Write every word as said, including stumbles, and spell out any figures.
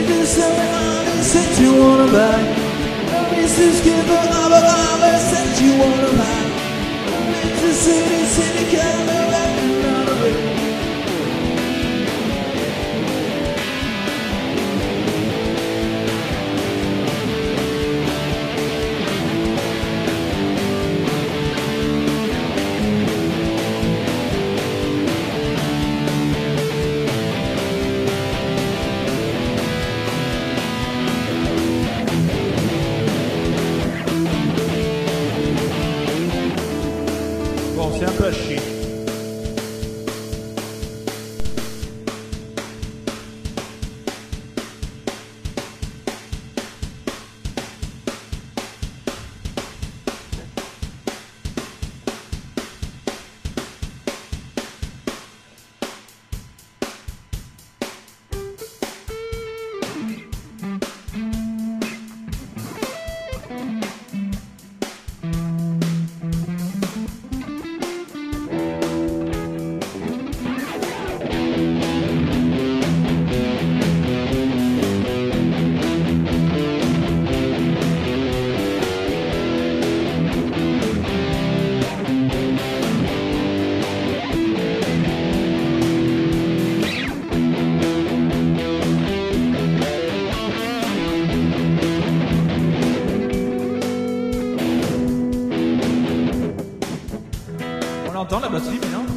this honey said you wanna buy. Missus Skipper, aber, aber said you wanna buy. It's a city, city, color, and out of it. Bon, c'est un peu à chier. On entend la batterie maintenant.